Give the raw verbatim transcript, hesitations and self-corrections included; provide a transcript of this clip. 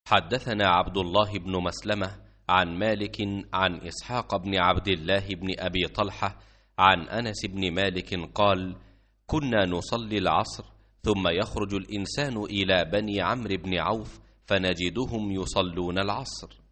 حدثنا عبد الله بن مسلمة عن مالك عن إسحاق بن عبد الله بن أبي طلحة عن أنس بن مالك قال: كنا نصلي العصر ثم يخرج الإنسان إلى بني عمرو بن عوف فنجدهم يصلون العصر،